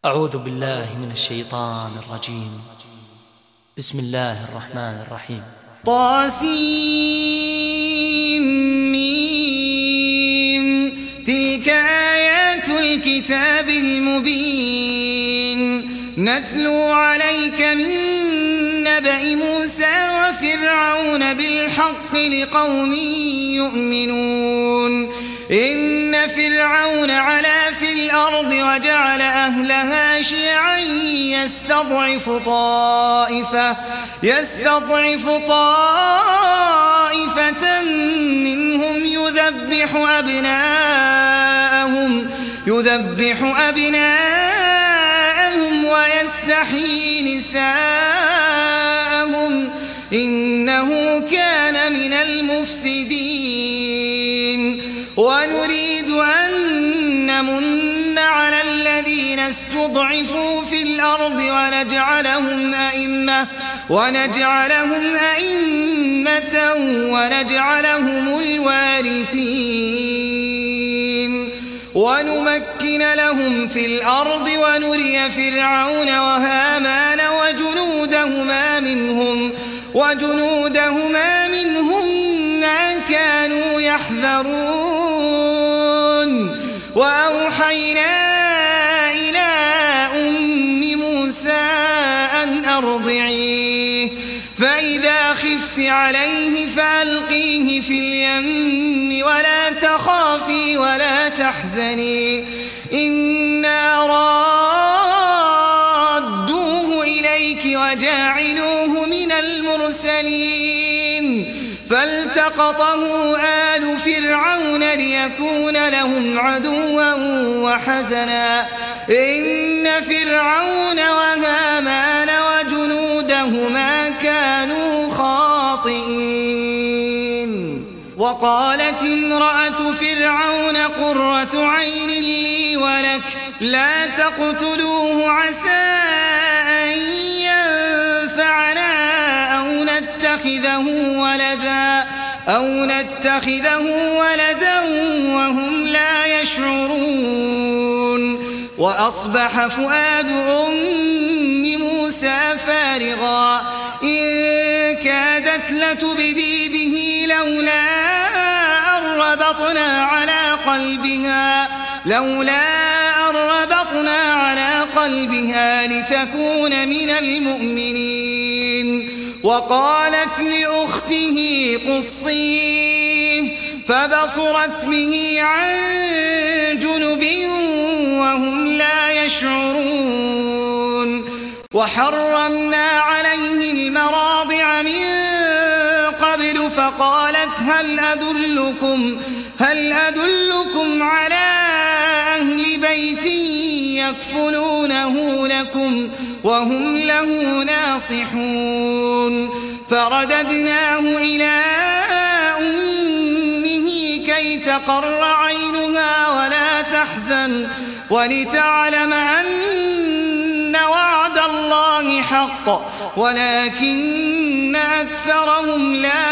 أعوذ بالله من الشيطان الرجيم. بسم الله الرحمن الرحيم. طاسيم تلك آيات الكتاب المبين نتلو عليك من نبأ موسى وفرعون بالحق لقوم يؤمنون. إن فرعون علا في الأرض وجعل أهلها شيعا يستضعف طائفة منهم يذبح أبناءهم ويستحيي نساءهم إنه كان من المفسدين. ونريد أن نمن على الذين استضعفوا في الأرض ونجعلهم أئمة ونجعلهم الوارثين ونمكن لهم في الأرض ونري فرعون وهامان وجنودهما منهم ما كانوا يحذرون. وأوحينا إلى أم موسى أن أرضعيه فإذا خفت عليه فألقيه في اليم ولا تخافي ولا تحزني إنا رادوه إليك وجاعلوه من المرسلين. فالتقطه آل فرعون ليكون لهم عدوا وحزنا إن فرعون وهامان وجنودهما كانوا خاطئين. وقالت امرأة فرعون قرة عين لي ولك لا تقتلوه عسى أن ينفعنا أو نتخذه ولدا وهم لا يشعرون. وأصبح فؤاد أم موسى فارغا إن كادت لتبدي به لولا أن ربطنا على قلبها لتكون من المؤمنين. وقالت لأخته قصيه فبصرت به عن جنب وهم لا يشعرون. وحرمنا عليه المراضع من قبل فقالت هل أدلكم على أهل بيت يكفلونه لكم وهم له ناصحون. فرددناه إلى أمه كي تقر عينها ولا تحزن ولتعلم أن وعد الله حق ولكن أكثرهم لا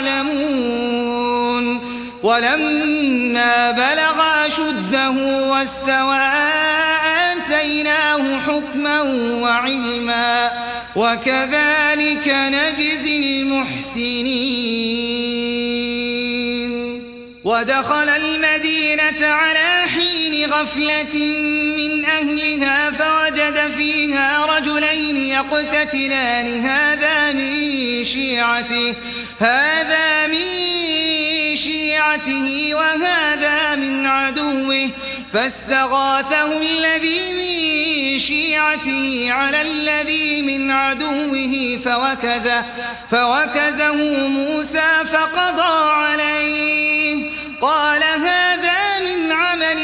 يعلمون. ولما بلغ أشده واستوى آتيناه حكما وعلما وكذلك نجزي المحسنين. ودخل المدينة على حين غفلة من أهلها فوجد فيها رجلين يقتتلان هذا من شيعته وهذا من عدوه فاستغاثه الذي من شيعته على الذي من عدوه فوكزه موسى فقضى عليه قال هذا من عمل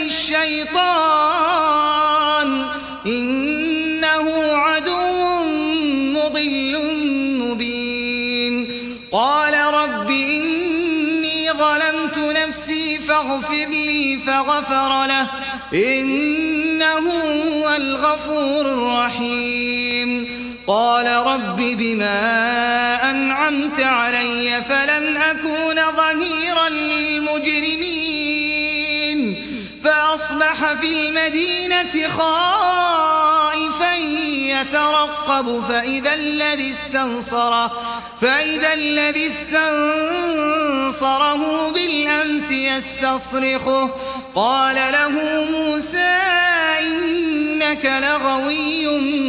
الشيطان إنه عدو مضل مبين. قال رب إني ظلمت نفسي فاغفر لي فغفر له إنه هو الغفور الرحيم. قال رب بما أنعمت علي فلن أكون ظهيرا للمجرمين. فأصبح في المدينة خائفا يترقب فإذا الذي استنصره بالأمس يستصرخه قال له موسى إنك لغوي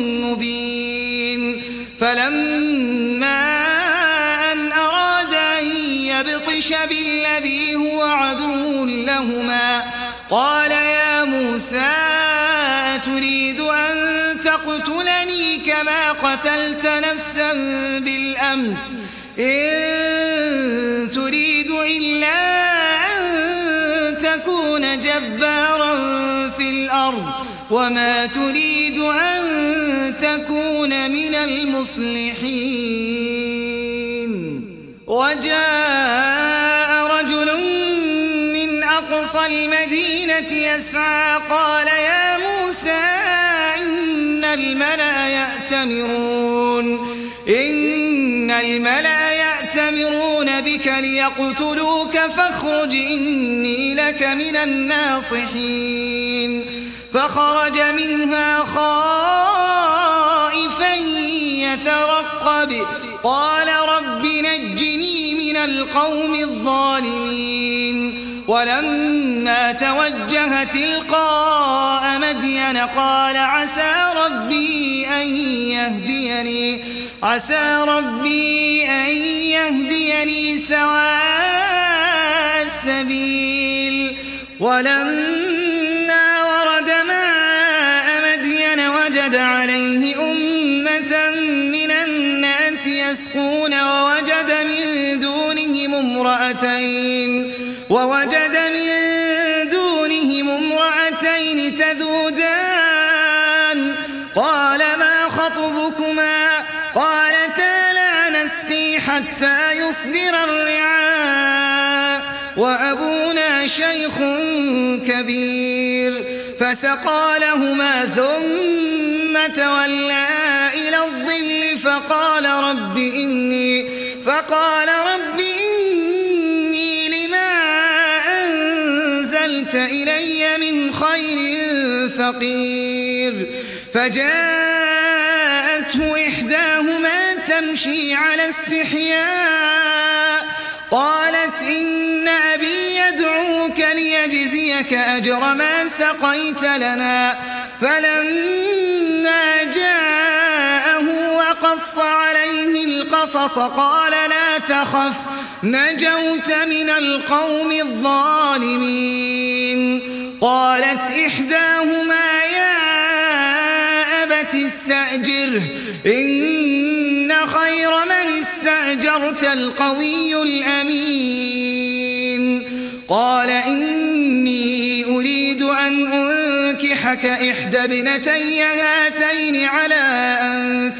مبين فلما أن أراد أن يبطش بالذي هو عدو لهما قال يا موسى أتريد أن تقتلني كما قتلت نفسا بالأمس إن تريد إلا أن تكون جبارا في الأرض وما تريد أن تكون من المصلحين وجاء رجل من أقصى المدينة يسعى قال يا موسى إن الملأ يأتمرون بك ليقتلوك فاخرج إني لك من الناصحين فخرج منها خائفا يترقب قال رب نجني من القوم الظالمين ولما توجه تلقاء مدين قال عسى ربي أن يهديني سواء السبيل ولما ورد ماء مدين وجد عليه أمة من الناس يسقون ووجد من دونهم امرأتين تذودان قال ما خطبكما قالتا لا نسقي حتى يصدر الرعاء وأبونا شيخ كبير فسقى لهما ثم تولى إلى الظل فقال رب إني لما أنزلت إلي من خير فقير فجاءته إحداهما تمشي على استحياء قالت إن أبي يدعوك ليجزيك أجر ما سقيت لنا فلما جاءه وقص عليه القصص قال لا تخف نجوت من القوم الظالمين قالت إحداهما يا أبت استأجره إن خير من استأجرت القوي الأمين قال إني أريد أن أنكحك إحدى ابنتي هاتين على أن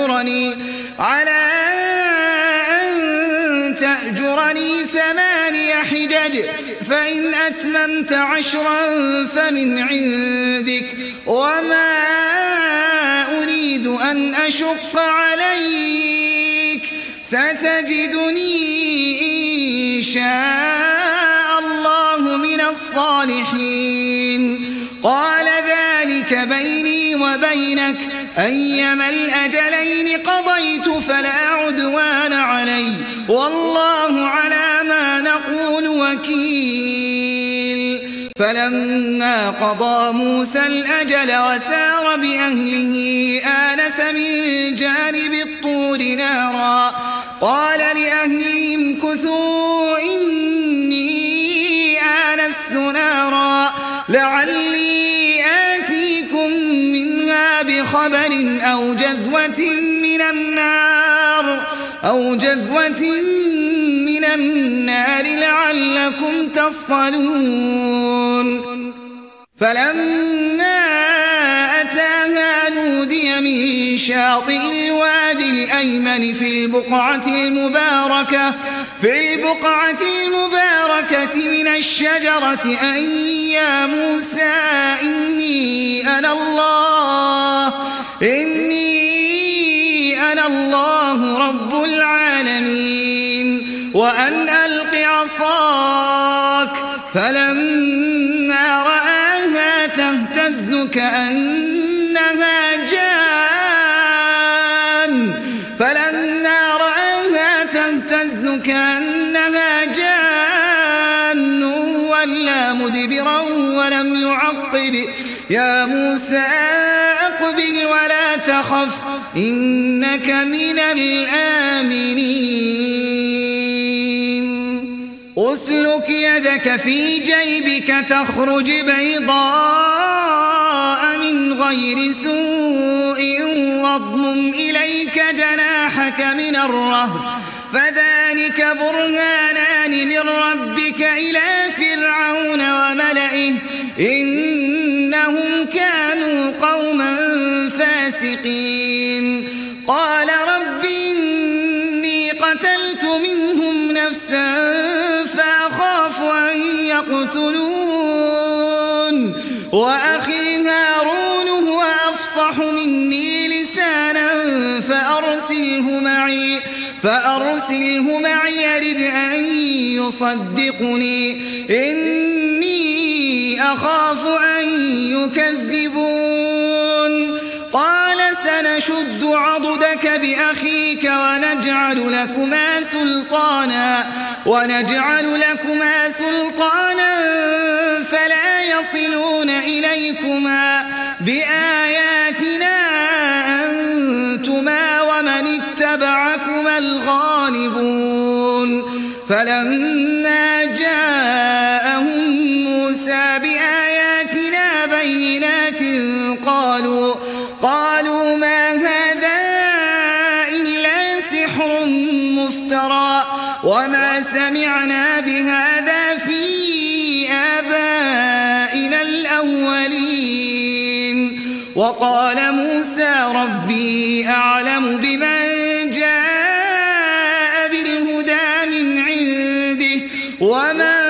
تأجرني 8 حجج فإن أتممت 10 فمن عندك وما أريد أن أشق عليك ستجدني إن شاء الله من الصالحين قال ذلك بيني وبينك أيما الأجلين قضيت فلا عدوان علي والله على ما نقول وكيل فلما قضى موسى الأجل وسار بأهله آنس من جانب الطور نارا قال لأهلهم كثوا إني آنست نارا لعلي آتيكم منها بخبر أو جذوة من النار لعلكم تصطلون فلما أتاها نودي من شاطئ الوادي الأيمن في البقعة المباركة من الشجرة أن يا موسى إني أنا الله رب العالمين وأن ألق عصاك فلما رآها تهتز كأنها جان مدبرا ولم يعقب يا موسى أقبل ولا تخف إنك من الآمنين أسلك يدك في جيبك تخرج بيضاء من غير سوء واضمم إليك جناحك من الرهب فذلك برهانان من ربك إلى فرعون وملئه إنهم كانوا قوما فاسقين قال رب إني قتلت منهم نفسا فأخاف أن يقتلون وأخي هارون هو أفصح مني لسانا فأرسله معي يرد أن يصدقني إني أخاف أن يكذبون قال سنشد عضدك بأخيك ونجعل لكما سلطانا فلا يصلون إليكما بآياتنا أنتما ومن اتبعكما الغالبون فلما جاءهم موسى بآياتنا بينات قالوا ما هذا إلا سحر مفترى وما سمعنا بهذا في آبائنا الأولين وقال موسى ربي أعلم بمن جاء بالهدى من عنده ومن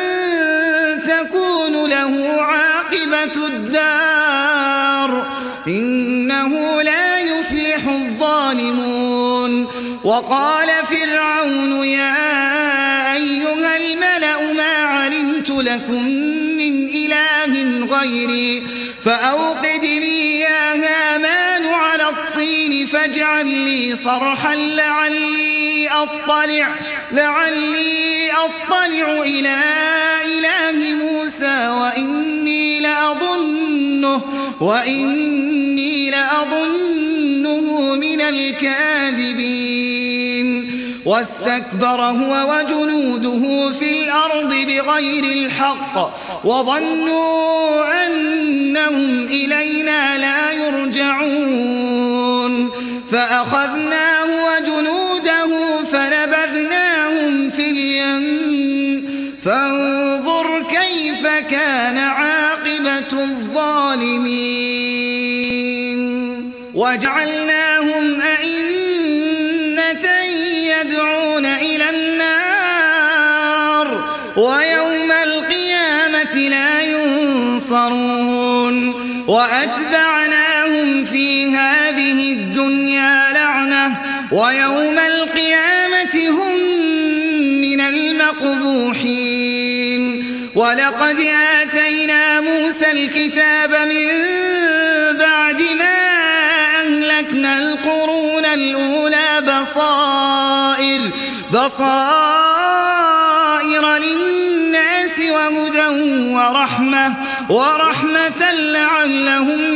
تكون له عاقبة الدار إنه لا يفلح الظالمون وقال فرعون يا أيها الملأ ما علمت لكم من إله غيري فأوقد لي يا هامان على الطين فاجعل لي صرحا لعلي أطلع إلى إله موسى وإني لأظنه من الكاذبين واستكبر هو وجنوده في الأرض بغير الحق وظنوا أنهم إلينا لا يرجعون فأخذناه وجنوده فنبذناهم في اليم فانظر كيف كان عاقبة الظالمين وجعلناهم أئمة يدعون إلى النار ويوم القيامة لا ينصرون وأتبعناهم في هذه الدنيا لعنة ويوم القيامة هم من المقبوحين ولقد آتينا موسى الكتاب من بعد ما أهلكنا القرون الأولى بصائر للناس وهدى ورحمة لعلهم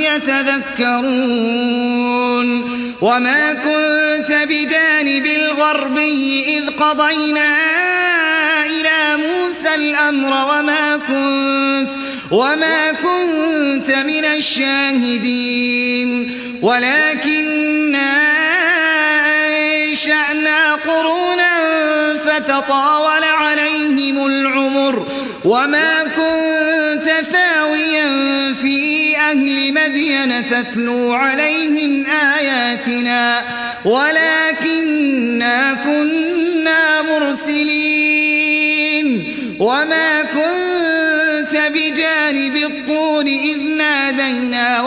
يتذكرون وما كنت بجانب الغربي إذ قضينا إلى موسى الأمر وما كنت من الشاهدين ولكننا أنشأنا قرونا فتطاول عليهم العمر وما كنت ثاويا في أهل مدين تتلو عليهم آياتنا ولكننا كنا مرسلين وما كنت بجانب الطور إذ نادينا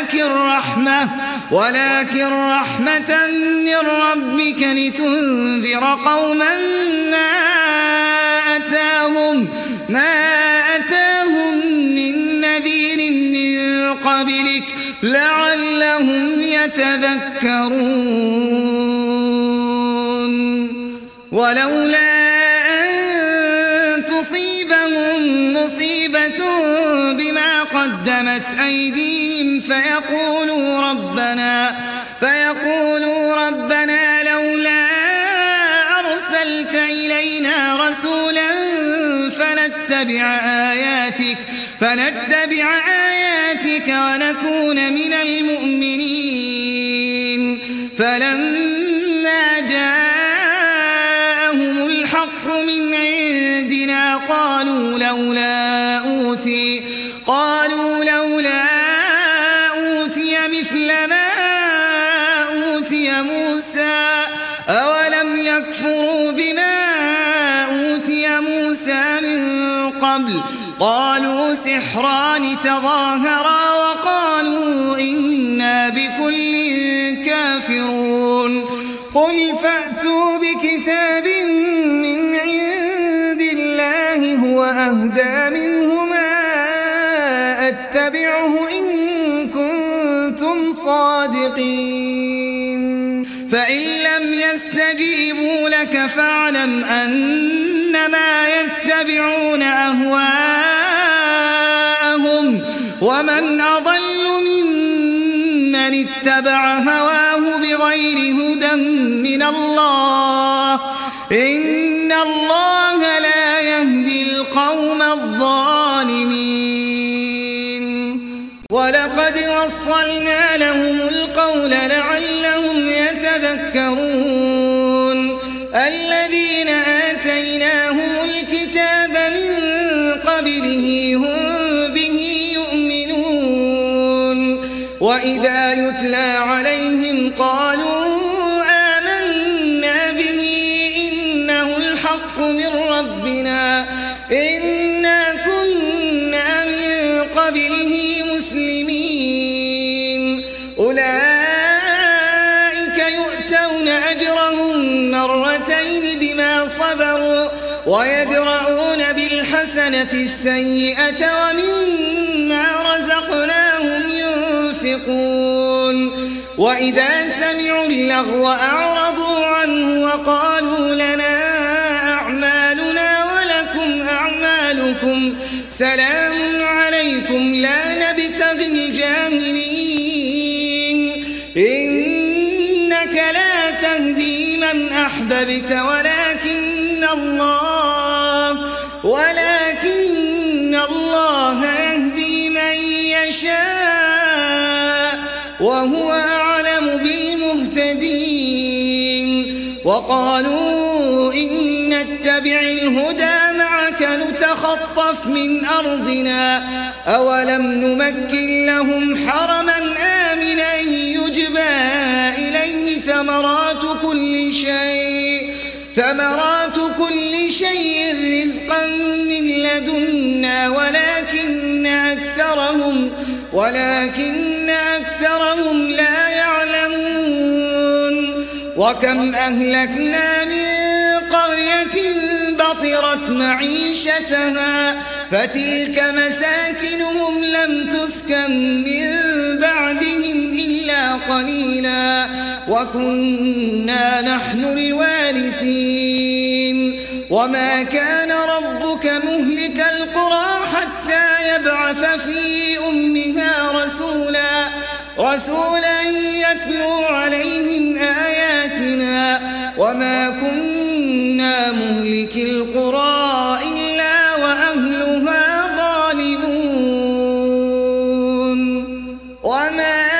ولكن رحمة من ربك لتنذر قوما ما أتاهم من نذير من قبلك لعلهم يتذكرون ولولا أن تصيبهم مصيبة فيقولوا ربنا لولا أرسلت إلينا رسولا فنتبع آياتك ونكون من المؤمنين. فلما جاءهم الحق من عندنا قالوا لولا أوتي مثل ما أوتي موسى أولم يكفروا بما أوتي موسى من قبل قالوا سحران تظاهرا وقالوا إنا بكل كافرون. قل فأتوا بكتاب من عند الله هو أهدى منهما أتبعه إن كنتم صادقين. فإن لم يستجيبوا لك فاعلم أنما يتبعون أهواءهم ومن أضل ممن اتبع هواه بغير هدى من الله إن الله لا يهدي القوم الظالمين. ولقد وصلنا لهم القول لعلهم يتذكرون. الذين آتيناهم الكتاب من قبله هم به يؤمنون. وإذا يتلى عليهم قالوا آمنا به إنه الحق من ربنا إنا كنا من قبله مسلمين. أولئك يؤتون أجرهم مرتين بما صبروا ويدرؤون بالحسنة السيئة ومما رزقناهم ينفقون. وإذا سمعوا اللغو أعرضوا عنه وقالوا لنا أعمالنا ولكم أعمالكم سلام عليكم لا نبتغي الجاهلين. إنك لا تهدي من أحببت ولكن الله يهدي من يشاء وهو أعلم بالمهتدين. وقالوا إن نتبع الهدى معك نتخطف من أرضنا أولم نمكن لهم حرما آمنا يجبى إليه ثمرات كل شيء رزقا من لدنا ولكن أكثرهم لا يعلمون. وكم أهلكنا من قرية بطرت معيشتها فتلك مساكنهم لم تسكن من بعدهم إلا قليلا وكنا نحن الوارثين. وما كان ربك مهلك القرى حتى يبعث في أمها رسولا يتلو عليهم آياتنا وما كنا مهلك القرى إلا وأهلها ظالمون. وما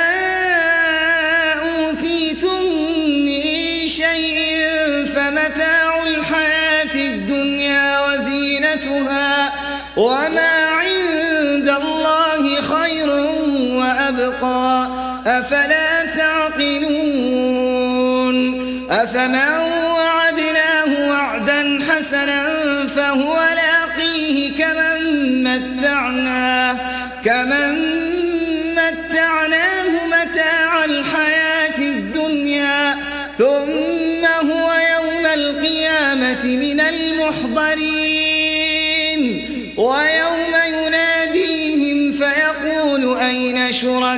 أوتيتم من شيء فمتاع الحياة الدنيا وزينتها وما عند الله خير وأبقى أفلا تعقلون. أفمن وعدناه وعدا حسنا فهو لاقيه كمن متعناه متاع الحياة الدنيا ثم هو يوم القيامة من المحضرين. ويوم يناديهم فيقول أين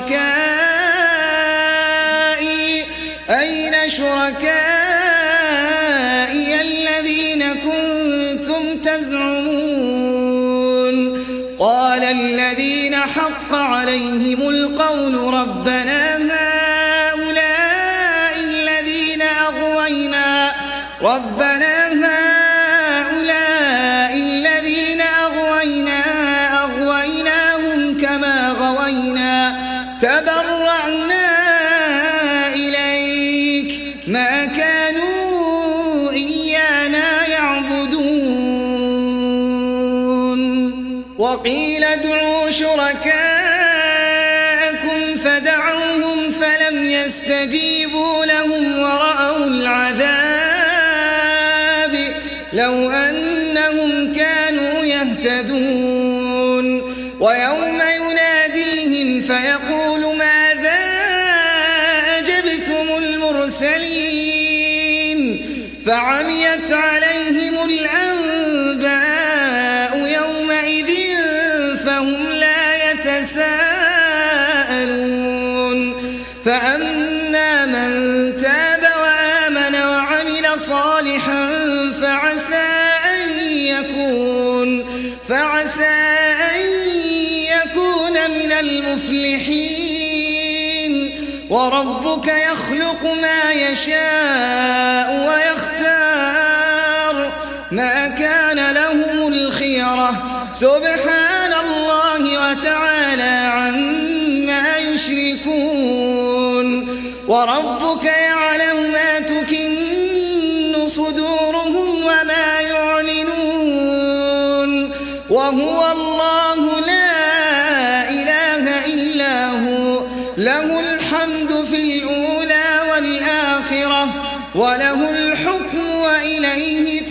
شركائي الذين كنتم تزعمون. قال الذين حق عليهم القول ربنا هؤلاء الذين أغوينا أغويناهم كما غوينا تبرأنا إليك ما كانوا إيانا يعبدون وقيل ادعوا شركاءكم فدعوهم فلم يستجيبوا لهم ورأوا العذاب لو أنهم كانوا يهتدون ويوم يناديهم فيقول ماذا أجبتم المرسلين فعميت عليهم الأنباء يومئذ فهم لا يتساءلون فأما من تاب وآمن وعمل صالحا فعسى أن يكون من المفلحين وربك يخلق ما يشاء ويختار ما كان لهم الخيرة سبحان الله وتعالى عما يشركون وربك يعلم ما تكن صدورهم وما يعلنون وهو الله لا إله إلا هو له الحمد في الأولى والآخرة وله الحكم وإليه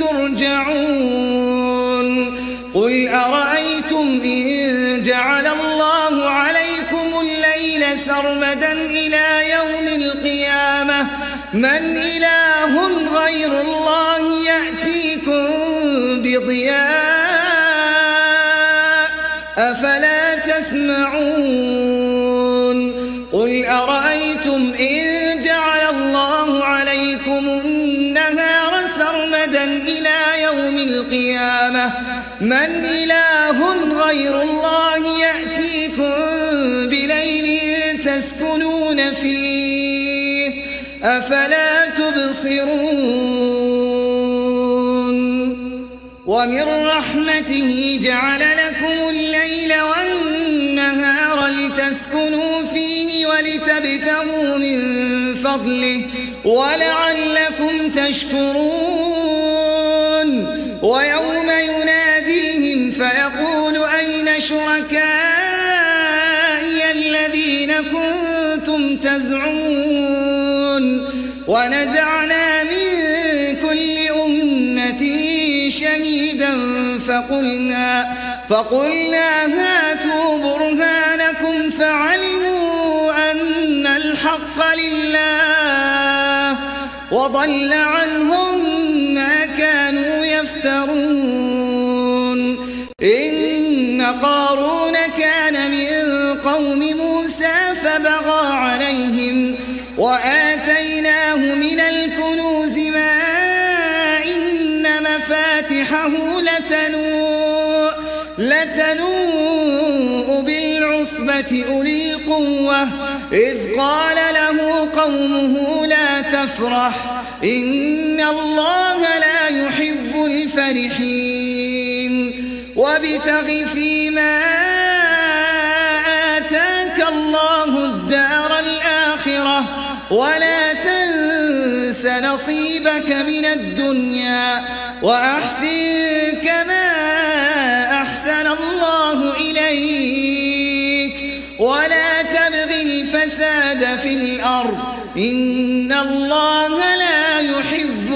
ترجعون قل أرأيتم إن جعل الله عليكم الليل سرمدا إلى يوم القيامة من إله غير الله يأتيكم بضياء أفلا تسمعون قل أرأيتم إن جعل الله عليكم النهار سرمدا إلى يوم القيامة من إله غير الله يأتيكم بليل تسكنون فيه أفلا تبصرون ومن رحمته جعل لكم الليل والنهار لتسكنوا فيه ولتبتغوا من فضله ولعلكم تشكرون ويوم يناديهم فيقول أين شركائي الذين كنتم تزعمون ونزعنا من كل أمة شهيدا فقلنا هاتوا برهانكم فعلموا أن الحق لله وضل عنهم ما كانوا يفترون إن قارون كان من قوم موسى فبغى عليهم وآتيناه من الكنوز ما إن مفاتحه لتنوء بالعصبة أولي القوة إذ قال له قومه لا تفرح إن الله لا يحب الفرحين وابتغ فيما آتاك الله الدار الآخرة ولا تنس نصيبك من الدنيا وأحسن كما أحسن الله إليك ولا تبغ الفساد في الأرض إن الله لا يحب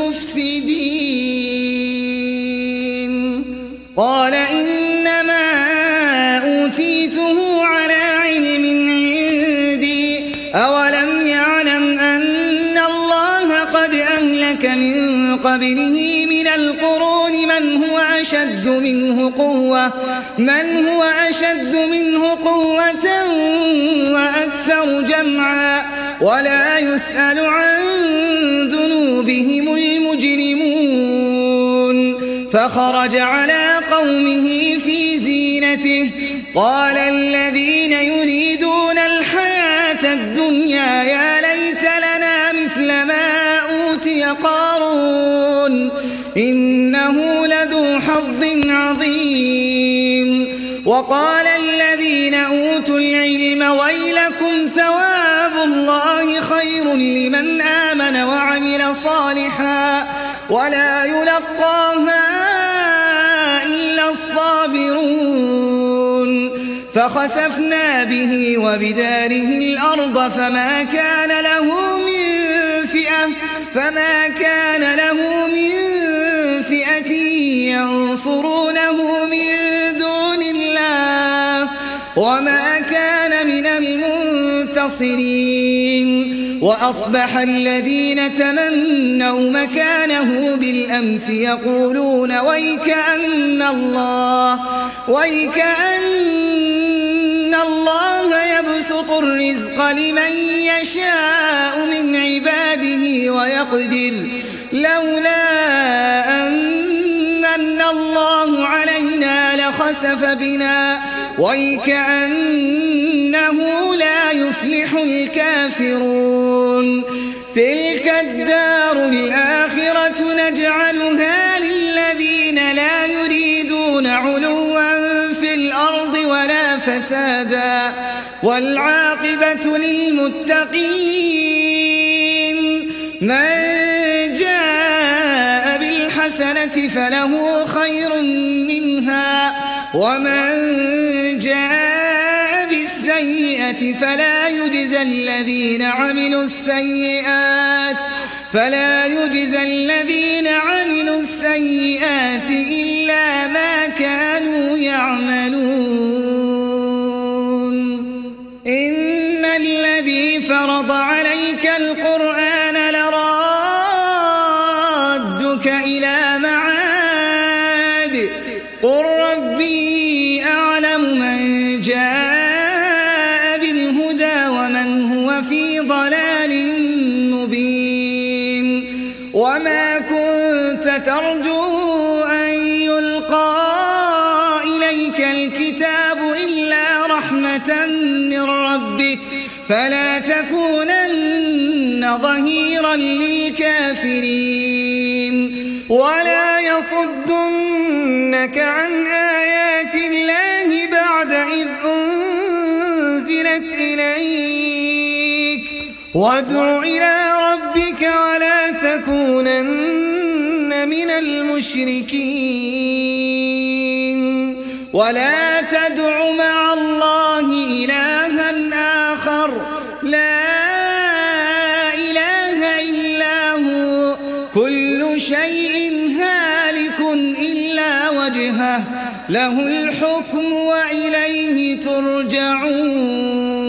المفسدين قال إنما أوتيته على علم عندي أولم يعلم أن الله قد أهلك من قبله من القرون من هو أشد منه قوة وأكثر جمعا ولا يسأل عن ذنوبهم المجرمون فخرج على قومه في زينته قال الذين يريدون الحياة الدنيا يا ليت لنا مثل ما أوتي قارون إنه لذو حظ عظيم. وقال الذين أوتوا العلم ويلكم ثواب الله خير لمن آمن وعمل صالحا ولا يلقاها إلا الصابرون. فخسفنا به وبداره الأرض فما كان له من فئة ينصرونه من دون الله وما كان من المنتصرين. وأصبح الذين تمنوا مكانه بالأمس يقولون ويكأن الله يبسط الرزق لمن يشاء من عباده ويقدر لولا أن الله علينا لخسف بنا ويكأنه لا يفلح الكافرون. تلك الدار الآخرة نجعلها للذين لا يريدون علوا في الأرض ولا فسادا والعاقبة للمتقين. من جاء بالحسنة فله خير منها ومن جاء بالسيئة فلا يجزى الذين عملوا السيئات إلا ما كانوا يعملون. إن الذي فرض عليك القرآن لرادك إلى معاد قل ربي أعلم من جاء بالهدى ومن هو في ضلال مبين. وما كنت ترجو أن يلقى إليك الكتاب إلا رحمة من ربك فلا تكونن ظهيرا للكافرين. ولا يصدنك عن آيات الله بعد إذ أنزلت إليك وادع إلى ربك ولا تكونن من المشركين. ولا تدع مع الله إلها آخر لا إله إلا هو كل شيء هالك إلا وجهه له الحكم وإليه ترجعون.